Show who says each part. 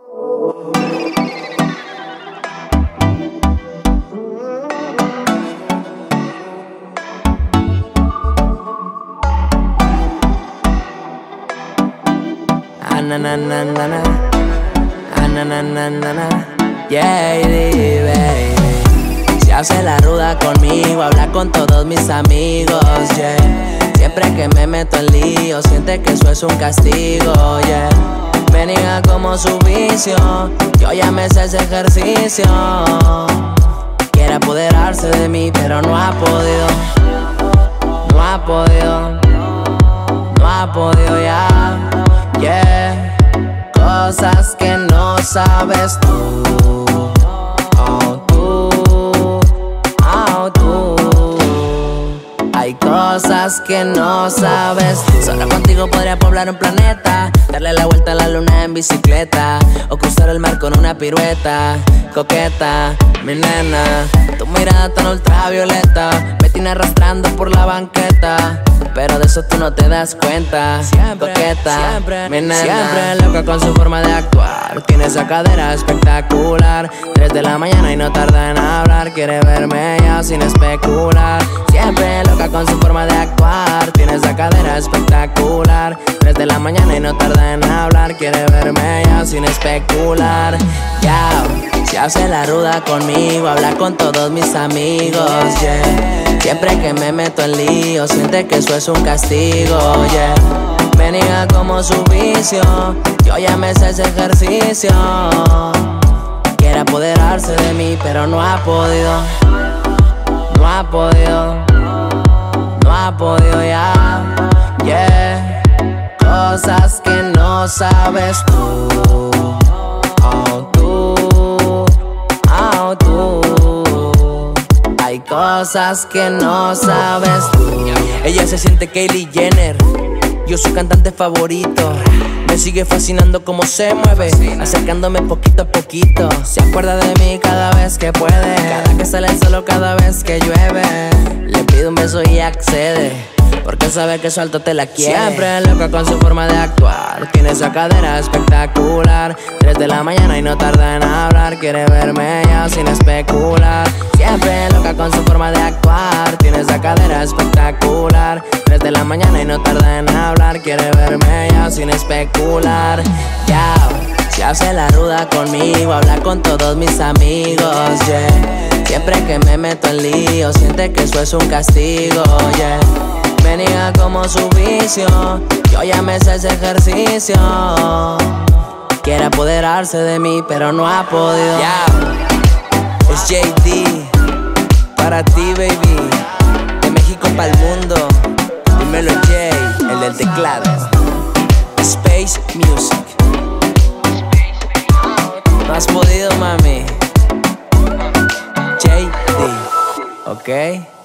Speaker 1: Na na na na na, na na na na na, yeah, baby. Se hace la ruda conmigo, habla con todos mis amigos, yeah. Siempre que me meto en lío, siente que eso es un castigo, yeah. Me niega como su vicio, yo ya me sé ese ejercicio. Quiere apoderarse de mí, pero no ha podido. No ha podido, no ha podido ya, yeah. Cosas que no sabes tú, oh tú, oh tú. Hay cosas que no sabes tú. Solo contigo podría poblar un planeta, darle la vuelta a la luna en bicicleta, o cruzar el mar con una pirueta. Coqueta, mi nena, tu mirada tan ultravioleta me tiene arrastrando por la banqueta, pero de eso tú no te das cuenta. Siempre, coqueta, siempre, mi nena, siempre loca con su forma de actuar. Tiene esa cadera espectacular. 3 de la mañana y no tarda en hablar. Quiere verme ya sin especular. Siempre loca con su forma de actuar. Tiene esa cadera espectacular. 3 de la mañana y no tarda en hablar. Quiere verme ya sin especular. Ya, se hace la ruda conmigo, habla con todos mis amigos, yeah. Siempre que me meto en lío, siente que eso es un castigo, yeah. Me niega como su vicio, yo ya me sé ese ejercicio. Quiere apoderarse de mí, pero no ha podido. No ha podido, no ha podido ya, yeah. Cosas que no sabes tú, oh tú, oh tú. Hay cosas que no sabes tú. Ella se siente Kylie Jenner, yo su cantante favorito. Me sigue fascinando cómo se mueve, acercándome poquito a poquito. Se acuerda de mí cada vez que puede, cada que sale el sol o cada vez que llueve. Le pido un beso y accede, porque sabe que suelto te la quiere. Siempre loca con su forma de actuar. Tiene esa cadera espectacular. 3 de la mañana y no tarda en hablar. Quiere verme ya sin especular. Siempre loca con su forma de actuar. Tiene esa cadera espectacular. 3 de la mañana y no tarda en hablar. Quiere verme ya sin especular. Ya, se hace la ruda conmigo, habla con todos mis amigos, yeah. Siempre que me meto en lío, siente que eso es un castigo, yeah. Me niega como su vicio, yo ya me sé ese ejercicio. Quiere apoderarse de mí, pero no ha podido. Yeah. Es JD, para ti, baby. De México para el mundo. Dímelo, Jay, el del teclado. Space Music. No has podido, mami. JD, ¿ok?